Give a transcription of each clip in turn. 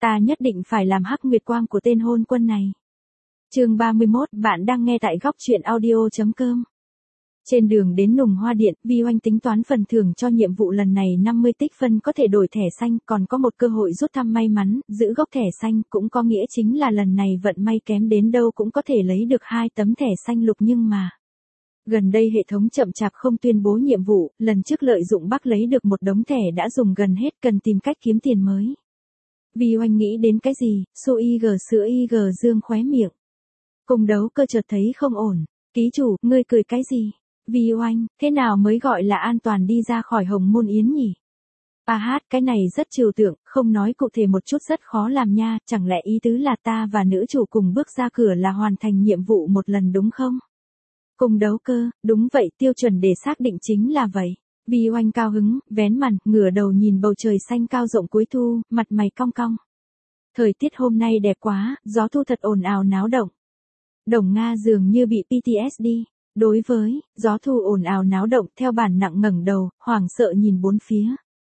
Ta nhất định phải làm hắc nguyệt quang của tên hôn quân này. Chương 31, bạn đang nghe tại góc truyện audio.com. Trên đường đến Nùng Hoa Điện, Vi Oanh tính toán phần thưởng cho nhiệm vụ lần này 50 tích phân có thể đổi thẻ xanh, còn có một cơ hội rút thăm may mắn, giữ gốc thẻ xanh, cũng có nghĩa chính là lần này vận may kém đến đâu cũng có thể lấy được 2 tấm thẻ xanh lục nhưng mà. Gần đây hệ thống chậm chạp không tuyên bố nhiệm vụ, lần trước lợi dụng bác lấy được một đống thẻ đã dùng gần hết, cần tìm cách kiếm tiền mới. Vi Oanh nghĩ đến cái gì, Su IG sữa IG dương khóe miệng. Cùng đấu cơ chợt thấy không ổn. Ký chủ, ngươi cười cái gì? Vi Oanh, thế nào mới gọi là an toàn đi ra khỏi Hồng Môn Yến nhỉ? Cái này rất trừu tượng, không nói cụ thể một chút rất khó làm nha, chẳng lẽ ý tứ là ta và nữ chủ cùng bước ra cửa là hoàn thành nhiệm vụ một lần đúng không? Cùng đấu cơ, đúng vậy, tiêu chuẩn để xác định chính là vậy. Vi Oanh cao hứng, vén màn, ngửa đầu nhìn bầu trời xanh cao rộng cuối thu, mặt mày cong cong. Thời tiết hôm nay đẹp quá, gió thu thật ồn ào náo động. Đồng Nga dường như bị PTSD. Đối với gió thu ồn ào náo động, theo bản nặng ngẩng đầu, hoảng sợ nhìn bốn phía.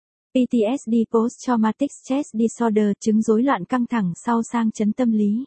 PTSD Post-Traumatic Stress Disorder, chứng rối loạn căng thẳng sau sang chấn tâm lý.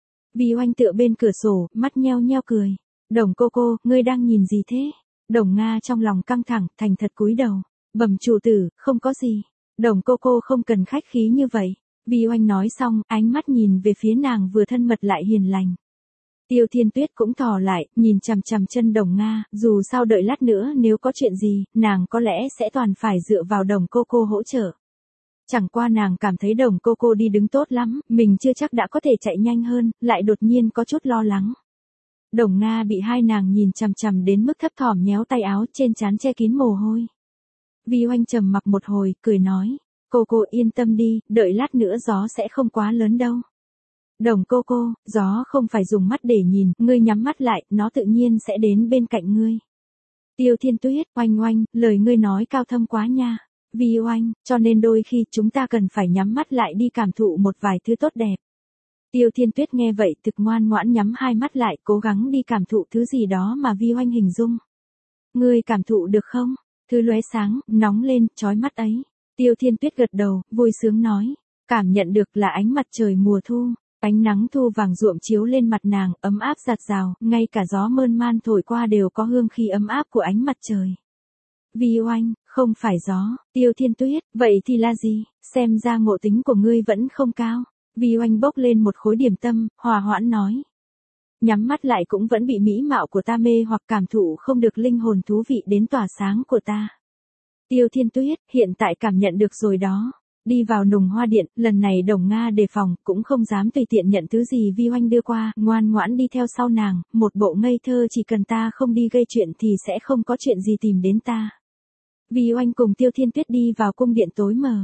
Vi Oanh tựa bên cửa sổ, mắt nheo nheo cười. Đồng cô, ngươi đang nhìn gì thế? Đồng Nga trong lòng căng thẳng, thành thật cúi đầu. Bẩm chủ tử, không có gì. Đồng cô không cần khách khí như vậy. Vi Oanh nói xong, ánh mắt nhìn về phía nàng vừa thân mật lại hiền lành. Tiêu Thiên Tuyết cũng thò lại, nhìn chằm chằm chân Đồng Nga, dù sao đợi lát nữa nếu có chuyện gì, nàng có lẽ sẽ toàn phải dựa vào Đồng cô hỗ trợ. Chẳng qua nàng cảm thấy Đồng cô đi đứng tốt lắm, mình chưa chắc đã có thể chạy nhanh hơn, lại đột nhiên có chút lo lắng. Đồng Nga bị hai nàng nhìn chằm chằm đến mức thấp thỏm nhéo tay áo, trên trán che kín mồ hôi. Vi Oanh trầm mặc một hồi, cười nói, cô yên tâm đi, đợi lát nữa gió sẽ không quá lớn đâu. Đồng cô, gió không phải dùng mắt để nhìn, ngươi nhắm mắt lại, nó tự nhiên sẽ đến bên cạnh ngươi. Tiêu Thiên Tuyết, Oanh, lời ngươi nói cao thâm quá nha. Vi Oanh, cho nên đôi khi chúng ta cần phải nhắm mắt lại đi cảm thụ một vài thứ tốt đẹp. Tiêu Thiên Tuyết nghe vậy thực ngoan ngoãn nhắm hai mắt lại, cố gắng đi cảm thụ thứ gì đó mà Vi Oanh hình dung. Ngươi cảm thụ được không? Thứ lóe sáng, nóng lên, chói mắt ấy. Tiêu Thiên Tuyết gật đầu, vui sướng nói. Cảm nhận được là ánh mặt trời mùa thu. Ánh nắng thu vàng ruộm chiếu lên mặt nàng, ấm áp rạt rào, ngay cả gió mơn man thổi qua đều có hương khí ấm áp của ánh mặt trời. Vi Oanh, không phải gió. Tiêu Thiên Tuyết, vậy thì là gì? Xem ra ngộ tính của ngươi vẫn không cao. Vi Oanh bốc lên một khối điểm tâm, hòa hoãn nói. Nhắm mắt lại cũng vẫn bị mỹ mạo của ta mê hoặc cảm thụ không được linh hồn thú vị đến tỏa sáng của ta. Tiêu Thiên Tuyết, hiện tại cảm nhận được rồi đó. Đi vào Nùng Hoa Điện, lần này Đồng Nga đề phòng, cũng không dám tùy tiện nhận thứ gì Vi Oanh đưa qua, ngoan ngoãn đi theo sau nàng, một bộ ngây thơ chỉ cần ta không đi gây chuyện thì sẽ không có chuyện gì tìm đến ta. Vi Oanh cùng Tiêu Thiên Tuyết đi vào cung điện tối mờ.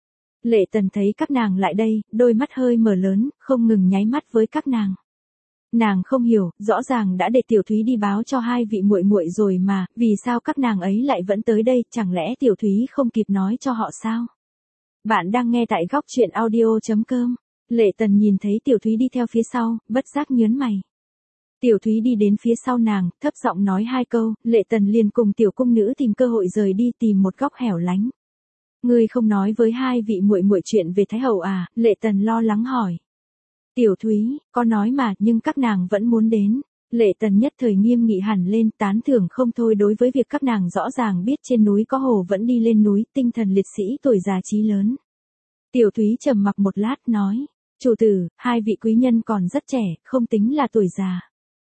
Lệ Tần thấy các nàng lại đây, đôi mắt hơi mở lớn, không ngừng nháy mắt với các nàng. Nàng không hiểu, rõ ràng đã để Tiểu Thúy đi báo cho hai vị muội muội rồi mà, vì sao các nàng ấy lại vẫn tới đây, chẳng lẽ Tiểu Thúy không kịp nói cho họ sao? Bạn đang nghe tại góc truyện audio.com. Lệ Tần nhìn thấy Tiểu Thúy đi theo phía sau, bất giác nhớn mày. Tiểu Thúy đi đến phía sau nàng, thấp giọng nói hai câu, Lệ Tần liền cùng tiểu cung nữ tìm cơ hội rời đi tìm một góc hẻo lánh. Ngươi không nói với hai vị muội muội chuyện về Thái Hậu à? Lệ Tần lo lắng hỏi. Tiểu Thúy, có nói mà, nhưng các nàng vẫn muốn đến. Lệ Tần nhất thời nghiêm nghị hẳn lên, tán thưởng không thôi đối với việc các nàng rõ ràng biết trên núi có hồ vẫn đi lên núi, tinh thần liệt sĩ tuổi già chí lớn. Tiểu Thúy trầm mặc một lát nói, chủ tử, hai vị quý nhân còn rất trẻ, không tính là tuổi già.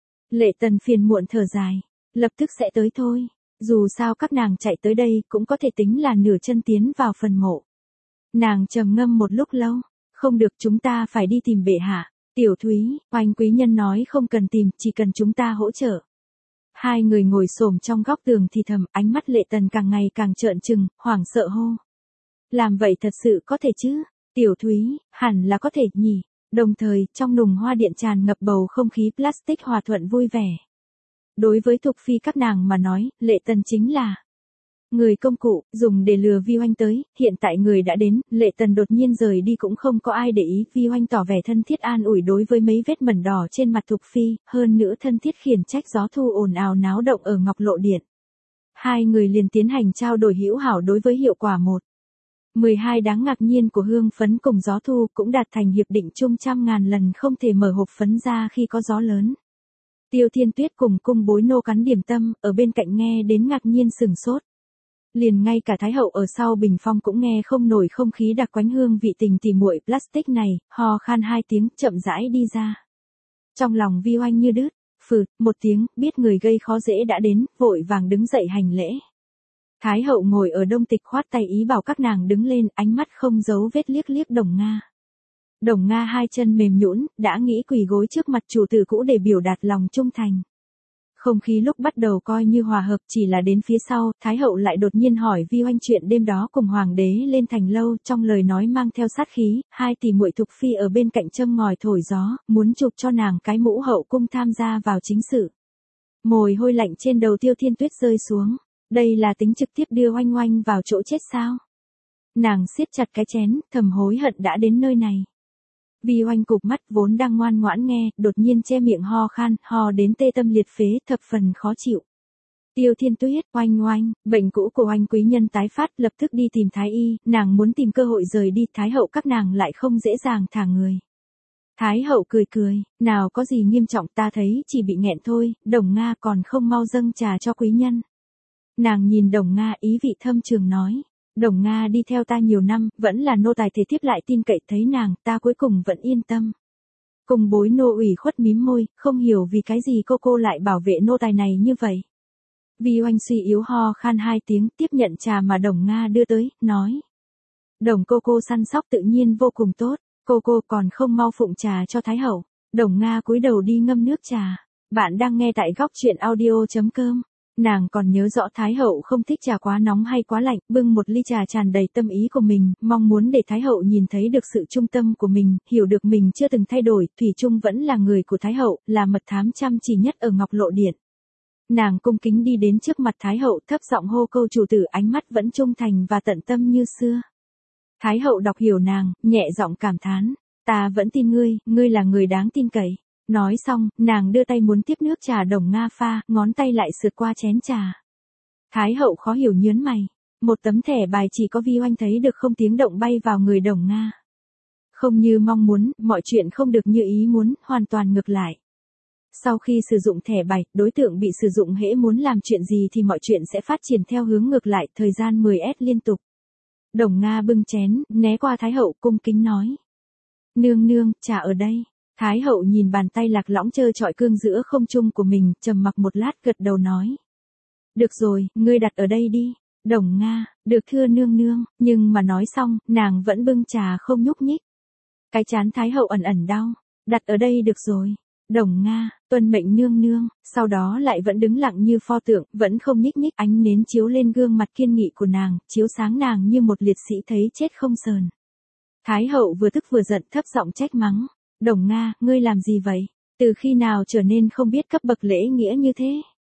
Lệ Tần phiền muộn thở dài, lập tức sẽ tới thôi. Dù sao các nàng chạy tới đây cũng có thể tính là nửa chân tiến vào phần mộ. Nàng trầm ngâm một lúc lâu, không được, chúng ta phải đi tìm bệ hạ. Tiểu Thúy, Oanh quý nhân nói không cần tìm, chỉ cần chúng ta hỗ trợ. Hai người ngồi xổm trong góc tường thì thầm, ánh mắt Lệ Tần càng ngày càng trợn trừng, hoảng sợ hô. Làm vậy thật sự có thể chứ? Tiểu Thúy, hẳn là có thể nhỉ. Đồng thời, trong Nùng Hoa Điện tràn ngập bầu không khí plastic hòa thuận vui vẻ. Đối với Thục Phi các nàng mà nói, Lệ Tần chính là người công cụ, dùng để lừa Vi Oanh tới, hiện tại người đã đến, Lệ Tần đột nhiên rời đi cũng không có ai để ý, Vi Oanh tỏ vẻ thân thiết an ủi đối với mấy vết mẩn đỏ trên mặt Thục Phi, hơn nữa thân thiết khiển trách gió thu ồn ào náo động ở Ngọc Lộ Điện. Hai người liền tiến hành trao đổi hữu hảo đối với hiệu quả một. 12 đáng ngạc nhiên của hương phấn cùng gió thu cũng đạt thành hiệp định chung trăm ngàn lần không thể mở hộp phấn ra khi có gió lớn. Tiêu Thiên Tuyết cùng cung bối nô cắn điểm tâm, ở bên cạnh nghe đến ngạc nhiên sửng sốt. Liền ngay cả Thái hậu ở sau bình phong cũng nghe không nổi không khí đặc quánh hương vị tình tỉ muội plastic này, ho khan 2 tiếng, chậm rãi đi ra. Trong lòng Vi Oanh như đứt, một tiếng, biết người gây khó dễ đã đến, vội vàng đứng dậy hành lễ. Thái hậu ngồi ở Đông Tịch khoát tay ý bảo các nàng đứng lên, ánh mắt không giấu vết liếc liếc Đồng Nga. Đồng Nga 2 chân mềm nhũn, đã nghĩ quỳ gối trước mặt chủ tử cũ để biểu đạt lòng trung thành. Không khí lúc bắt đầu coi như hòa hợp, chỉ là đến phía sau, Thái hậu lại đột nhiên hỏi Vi Oanh chuyện đêm đó cùng hoàng đế lên thành lâu, trong lời nói mang theo sát khí, 2 tỷ muội Thục phi ở bên cạnh châm ngòi thổi gió, muốn chụp cho nàng cái mũ hậu cung tham gia vào chính sự. Mồ hôi lạnh trên đầu Tiêu Thiên Tuyết rơi xuống, đây là tính trực tiếp đưa Oanh Oanh vào chỗ chết sao? Nàng siết chặt cái chén, thầm hối hận đã đến nơi này. Vi Oanh cụp mắt vốn đang ngoan ngoãn nghe, đột nhiên che miệng ho khan, ho đến tê tâm liệt phế, thập phần khó chịu. Tiêu Thiên Tuyết, Oanh Oanh, bệnh cũ của Oanh quý nhân tái phát, lập tức đi tìm Thái y, nàng muốn tìm cơ hội rời đi, Thái hậu các nàng lại không dễ dàng thả người. Thái hậu cười cười, nào có gì nghiêm trọng, ta thấy chỉ bị nghẹn thôi, Đồng Nga còn không mau dâng trà cho quý nhân. Nàng nhìn Đồng Nga ý vị thâm trường nói. Đồng Nga đi theo ta nhiều năm, vẫn là nô tài thể thiếp lại tin cậy thấy nàng, ta cuối cùng vẫn yên tâm. Cùng bối nô ủy khuất mím môi, không hiểu vì cái gì cô lại bảo vệ nô tài này như vậy. Vi Oanh suy yếu ho khan 2 tiếng, tiếp nhận trà mà Đồng Nga đưa tới, nói. Đồng cô săn sóc tự nhiên vô cùng tốt, cô còn không mau phụng trà cho Thái hậu. Đồng Nga cúi đầu đi ngâm nước trà. Bạn đang nghe tại góc truyện audio.com. Nàng còn nhớ rõ Thái hậu không thích trà quá nóng hay quá lạnh, bưng một ly trà tràn đầy tâm ý của mình, mong muốn để Thái hậu nhìn thấy được sự trung tâm của mình, hiểu được mình chưa từng thay đổi, thủy chung vẫn là người của Thái hậu, là mật thám chăm chỉ nhất ở Ngọc Lộ Điện. Nàng cung kính đi đến trước mặt Thái hậu, thấp giọng hô câu chủ tử, ánh mắt vẫn trung thành và tận tâm như xưa. Thái hậu đọc hiểu nàng, nhẹ giọng cảm thán, ta vẫn tin ngươi là người đáng tin cậy. Nói xong, nàng đưa tay muốn tiếp nước trà Đồng Nga pha, ngón tay lại sượt qua chén trà. Thái hậu khó hiểu nhớn mày. Một tấm thẻ bài chỉ có Vi Oanh thấy được không tiếng động bay vào người Đồng Nga. Không như mong muốn, mọi chuyện không được như ý muốn, hoàn toàn ngược lại. Sau khi sử dụng thẻ bài, đối tượng bị sử dụng hễ muốn làm chuyện gì thì mọi chuyện sẽ phát triển theo hướng ngược lại, thời gian 10S liên tục. Đồng Nga bưng chén, né qua Thái hậu, cung kính nói. Nương, trà ở đây. Thái hậu nhìn bàn tay lạc lõng trơ trọi cương giữa không trung của mình, trầm mặc một lát gật đầu nói. Được rồi, ngươi đặt ở đây đi. Đồng Nga, được thưa nương, nhưng mà nói xong, nàng vẫn bưng trà không nhúc nhích. Cái trán Thái hậu ẩn đau, đặt ở đây được rồi. Đồng Nga, tuân mệnh nương, sau đó lại vẫn đứng lặng như pho tượng, vẫn không nhích nhích, ánh nến chiếu lên gương mặt kiên nghị của nàng, chiếu sáng nàng như một liệt sĩ thấy chết không sờn. Thái hậu vừa tức vừa giận, thấp giọng trách mắng. Đồng Nga, ngươi làm gì vậy? Từ khi nào trở nên không biết cấp bậc lễ nghĩa như thế?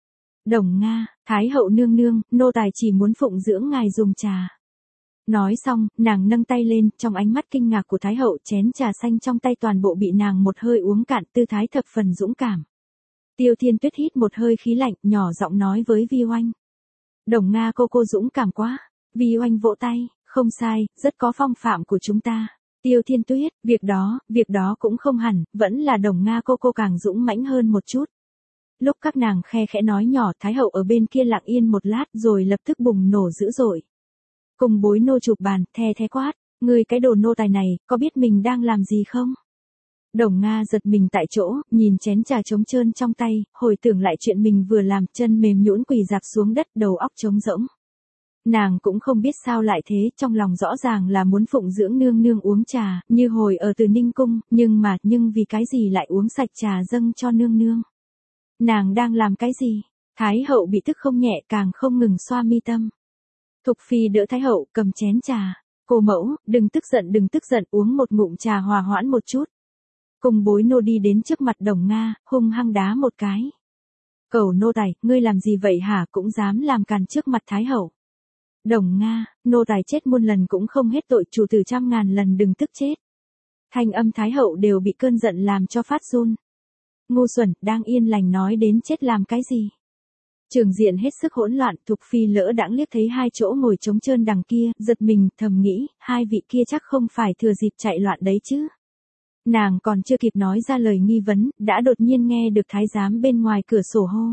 Đồng Nga, Thái hậu nương, nô tài chỉ muốn phụng dưỡng ngài dùng trà. Nói xong, nàng nâng tay lên, trong ánh mắt kinh ngạc của Thái hậu, chén trà xanh trong tay toàn bộ bị nàng một hơi uống cạn, tư thái thập phần dũng cảm. Tiêu Thiên Tuyết hít một hơi khí lạnh, nhỏ giọng nói với Vi Oanh. Đồng Nga cô dũng cảm quá. Vi Oanh vỗ tay, không sai, rất có phong phạm của chúng ta. Tiêu Thiên Tuyết, việc đó cũng không hẳn, vẫn là Đồng Nga cô càng dũng mãnh hơn một chút. Lúc các nàng khe khẽ nói nhỏ, Thái hậu ở bên kia lặng yên một lát rồi lập tức bùng nổ dữ dội. Cùng bối nô chụp bàn, the quát, ngươi cái đồ nô tài này, có biết mình đang làm gì không? Đồng Nga giật mình tại chỗ, nhìn chén trà trống trơn trong tay, hồi tưởng lại chuyện mình vừa làm, chân mềm nhũn quỳ dạp xuống đất, đầu óc trống rỗng. Nàng cũng không biết sao lại thế, trong lòng rõ ràng là muốn phụng dưỡng nương uống trà, như hồi ở Từ Ninh Cung, nhưng vì cái gì lại uống sạch trà dâng cho nương. Nàng đang làm cái gì? Thái hậu bị tức không nhẹ, càng không ngừng xoa mi tâm. Thục phi đỡ Thái hậu, cầm chén trà. Cô mẫu, đừng tức giận, uống một ngụm trà hòa hoãn một chút. Cùng bối nô đi đến trước mặt Đồng Nga, hung hăng đá một cái. Cẩu nô tài, ngươi làm gì vậy hả, cũng dám làm càn trước mặt Thái hậu. Đồng Nga, nô tài chết muôn lần cũng không hết tội, chủ tử 100.000 lần đừng tức chết. Thanh âm Thái hậu đều bị cơn giận làm cho phát run. Ngu xuẩn, đang yên lành nói đến chết làm cái gì? Trường diện hết sức hỗn loạn, Thục Phi lỡ đãng liếc thấy hai chỗ ngồi trống trơn đằng kia, giật mình, thầm nghĩ, hai vị kia chắc không phải thừa dịp chạy loạn đấy chứ. Nàng còn chưa kịp nói ra lời nghi vấn, đã đột nhiên nghe được thái giám bên ngoài cửa sổ hô.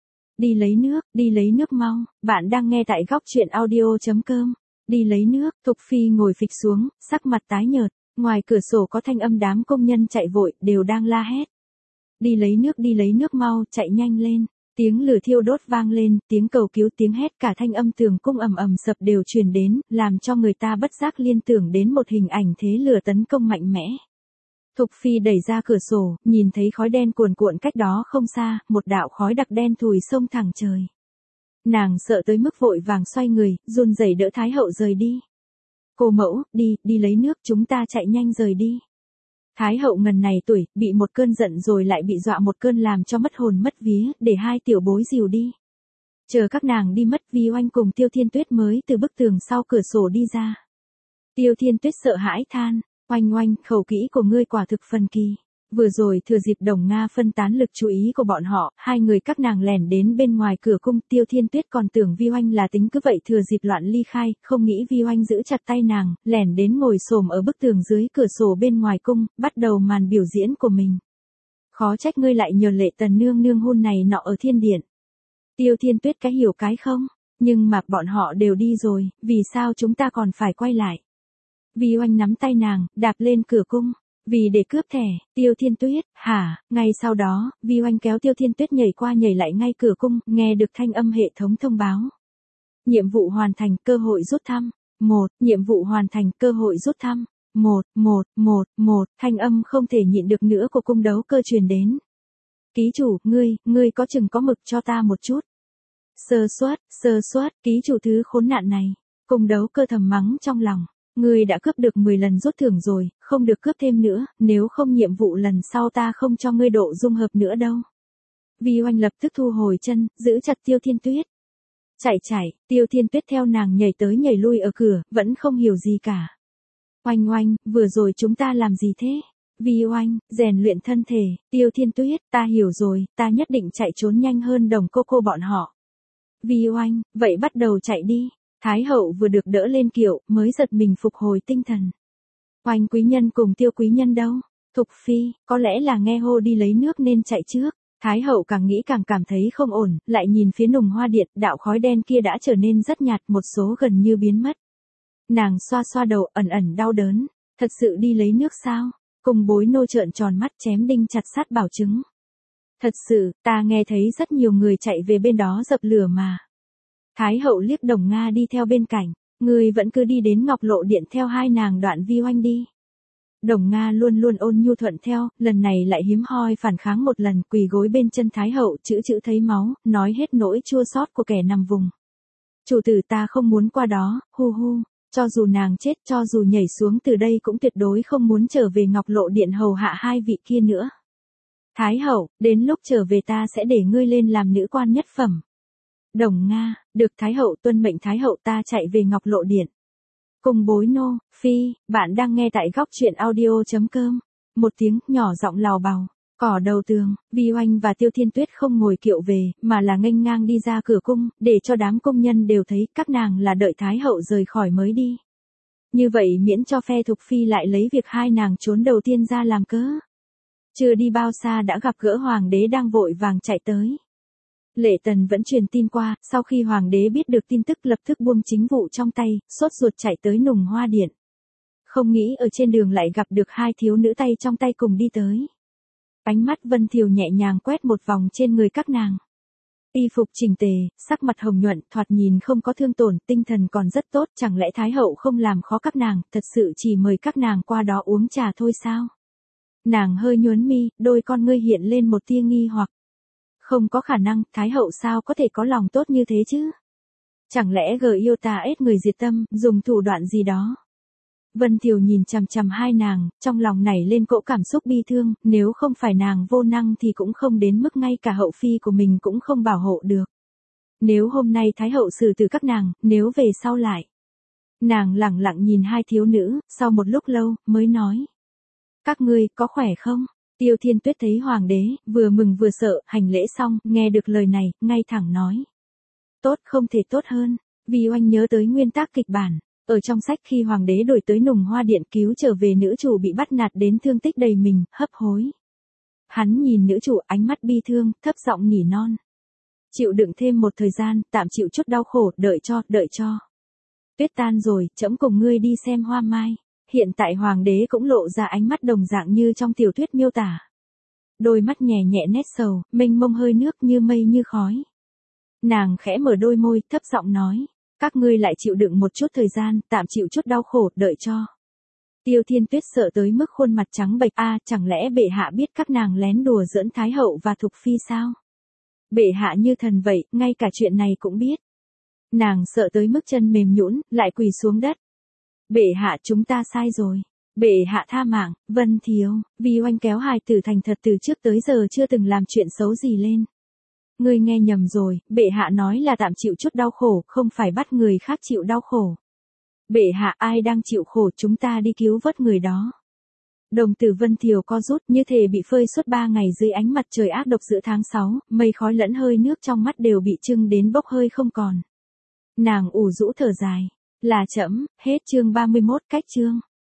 Đi lấy nước mau, bạn đang nghe tại góc truyện audio.com. Đi lấy nước, Thục Phi ngồi phịch xuống, sắc mặt tái nhợt, ngoài cửa sổ có thanh âm đám công nhân chạy vội, đều đang la hét. Đi lấy nước mau, chạy nhanh lên. Tiếng lửa thiêu đốt vang lên, tiếng cầu cứu, tiếng hét, cả thanh âm tường cung ầm ầm sập đều truyền đến, làm cho người ta bất giác liên tưởng đến một hình ảnh thế lửa tấn công mạnh mẽ. Thục Phi đẩy ra cửa sổ, nhìn thấy khói đen cuồn cuộn cách đó không xa, một đạo khói đặc đen thùi xông thẳng trời. Nàng sợ tới mức vội vàng xoay người, run rẩy đỡ Thái hậu rời đi. Cô mẫu, đi lấy nước, chúng ta chạy nhanh rời đi. Thái hậu ngần này tuổi, bị một cơn giận rồi lại bị dọa một cơn làm cho mất hồn mất vía, để hai tiểu bối dìu đi. Chờ các nàng đi mất, Vi Oanh cùng Tiêu Thiên Tuyết mới từ bức tường sau cửa sổ đi ra. Tiêu Thiên Tuyết sợ hãi than, Oanh, khẩu kỹ của ngươi quả thực phần kỳ. Vừa rồi thừa dịp Đồng Nga phân tán lực chú ý của bọn họ, hai người các nàng lẻn đến bên ngoài cửa cung, Tiêu Thiên Tuyết còn tưởng Vi Oanh là tính cứ vậy thừa dịp loạn ly khai, không nghĩ Vi Oanh giữ chặt tay nàng, lẻn đến ngồi xổm ở bức tường dưới cửa sổ bên ngoài cung, bắt đầu màn biểu diễn của mình. Khó trách ngươi lại nhờ Lệ Tần nương nương hôn này nọ ở thiên điện. Tiêu Thiên Tuyết cái hiểu cái không, nhưng mà bọn họ đều đi rồi, vì sao chúng ta còn phải quay lại? Vi Oanh nắm tay nàng, đạp lên cửa cung. Vì để cướp thẻ, Tiêu Thiên Tuyết, hả, ngay sau đó, Vi Oanh kéo Tiêu Thiên Tuyết nhảy qua nhảy lại ngay cửa cung, nghe được thanh âm hệ thống thông báo. Nhiệm vụ hoàn thành, cơ hội rút thăm. Nhiệm vụ hoàn thành, cơ hội rút thăm. Thanh âm không thể nhịn được nữa của cung đấu cơ truyền đến. Ký chủ, ngươi có chừng có mực cho ta một chút. Sơ suất, ký chủ thứ khốn nạn này. Cung đấu cơ thầm mắng trong lòng. Ngươi đã cướp được 10 lần rút thưởng rồi, không được cướp thêm nữa, nếu không nhiệm vụ lần sau ta không cho ngươi độ dung hợp nữa đâu. Vi Oanh lập tức thu hồi chân, giữ chặt Tiêu Thiên Tuyết. Chạy, Tiêu Thiên Tuyết theo nàng nhảy tới nhảy lui ở cửa, vẫn không hiểu gì cả. Oanh, vừa rồi chúng ta làm gì thế? Vi Oanh, rèn luyện thân thể, Tiêu Thiên Tuyết, ta hiểu rồi, ta nhất định chạy trốn nhanh hơn Đồng cô bọn họ. Vi Oanh, vậy bắt đầu chạy đi. Thái hậu vừa được đỡ lên kiệu, mới giật mình phục hồi tinh thần. Oanh quý nhân cùng Tiêu quý nhân đâu? Thục Phi, có lẽ là nghe hô đi lấy nước nên chạy trước. Thái hậu càng nghĩ càng cảm thấy không ổn, lại nhìn phía Nùng Hoa Điện, đạo khói đen kia đã trở nên rất nhạt, một số gần như biến mất. Nàng xoa đầu, ẩn đau đớn. Thật sự đi lấy nước sao? Cùng bối nô trợn tròn mắt chém đinh chặt sắt bảo chứng. Thật sự, ta nghe thấy rất nhiều người chạy về bên đó dập lửa mà. Thái hậu liếc Đồng Nga đi theo bên cạnh, ngươi vẫn cứ đi đến Ngọc Lộ Điện theo hai nàng Đoạn Vi Oanh đi. Đồng Nga luôn ôn nhu thuận theo, lần này lại hiếm hoi phản kháng một lần, quỳ gối bên chân Thái hậu, chữ thấy máu, nói hết nỗi chua xót của kẻ nằm vùng. Chủ tử ta không muốn qua đó, hu, cho dù nàng chết, cho dù nhảy xuống từ đây cũng tuyệt đối không muốn trở về Ngọc Lộ Điện hầu hạ hai vị kia nữa. Thái hậu, đến lúc trở về ta sẽ để ngươi lên làm nữ quan nhất phẩm. Đồng Nga, được Thái hậu tuân mệnh Thái hậu, ta chạy về Ngọc Lộ Điện. Cùng bối nô, Phi, bạn đang nghe tại góc truyện audio.com. Một tiếng nhỏ giọng lào bào, cỏ đầu tường, Vi Oanh và Tiêu Thiên Tuyết không ngồi kiệu về, mà là nghênh ngang đi ra cửa cung, để cho đám công nhân đều thấy các nàng là đợi Thái hậu rời khỏi mới đi. Như vậy miễn cho phe Thục Phi lại lấy việc hai nàng trốn đầu tiên ra làm cớ. Chưa đi bao xa đã gặp gỡ hoàng đế đang vội vàng chạy tới. Lệ Tần vẫn truyền tin qua, sau khi hoàng đế biết được tin tức lập tức buông chính vụ trong tay, sốt ruột chạy tới Nùng Hoa Điện. Không nghĩ ở trên đường lại gặp được hai thiếu nữ tay trong tay cùng đi tới. Ánh mắt Vân Thiều nhẹ nhàng quét một vòng trên người các nàng. Y phục chỉnh tề, sắc mặt hồng nhuận, thoạt nhìn không có thương tổn, tinh thần còn rất tốt, chẳng lẽ Thái hậu không làm khó các nàng, thật sự chỉ mời các nàng qua đó uống trà thôi sao? Nàng hơi nhuốm mi, đôi con ngươi hiện lên một tia nghi hoặc. Không có khả năng, Thái hậu sao có thể có lòng tốt như thế chứ? Chẳng lẽ yêu ta ết người diệt tâm, dùng thủ đoạn gì đó? Vân Thiều nhìn chằm hai nàng, trong lòng nảy lên cỗ cảm xúc bi thương, nếu không phải nàng vô năng thì cũng không đến mức ngay cả hậu phi của mình cũng không bảo hộ được. Nếu hôm nay Thái hậu xử tử các nàng, nếu về sau lại. Nàng lẳng lặng nhìn hai thiếu nữ, sau một lúc lâu, mới nói. Các ngươi, có khỏe không? Tiêu Thiên Tuyết thấy hoàng đế, vừa mừng vừa sợ, hành lễ xong, nghe được lời này, ngay thẳng nói. Tốt không thể tốt hơn, Vi Oanh nhớ tới nguyên tắc kịch bản. Ở trong sách khi hoàng đế đổi tới Nùng Hoa Điện cứu trở về nữ chủ bị bắt nạt đến thương tích đầy mình, hấp hối. Hắn nhìn nữ chủ ánh mắt bi thương, thấp giọng nỉ non. Chịu đựng thêm một thời gian, tạm chịu chút đau khổ, đợi cho. Tuyết tan rồi, trẫm cùng ngươi đi xem hoa mai. Hiện tại hoàng đế cũng lộ ra ánh mắt đồng dạng như trong tiểu thuyết miêu tả. Đôi mắt nhẹ nhẹ nét sầu, mênh mông hơi nước như mây như khói. Nàng khẽ mở đôi môi, thấp giọng nói. Các ngươi lại chịu đựng một chút thời gian, tạm chịu chút đau khổ, đợi cho. Tiêu Thiên Tuyết sợ tới mức khuôn mặt trắng bệch, chẳng lẽ bệ hạ biết các nàng lén đùa giỡn Thái hậu và Thục Phi sao? Bệ hạ như thần vậy, ngay cả chuyện này cũng biết. Nàng sợ tới mức chân mềm nhũn, lại quỳ xuống đất. Bệ hạ, chúng ta sai rồi. Bệ hạ tha mạng. Vân thiếu, Vi Oanh kéo hài tử thành thật từ trước tới giờ chưa từng làm chuyện xấu gì lên. Ngươi nghe nhầm rồi, bệ hạ nói là tạm chịu chút đau khổ, không phải bắt người khác chịu đau khổ. Bệ hạ, ai đang chịu khổ chúng ta đi cứu vớt người đó. Đồng tử Vân Thiều co rút như thể bị phơi suốt 3 ngày dưới ánh mặt trời ác độc giữa tháng 6, mây khói lẫn hơi nước trong mắt đều bị trưng đến bốc hơi không còn. Nàng ủ rũ thở dài. Là trẫm, hết chương 31, cách chương.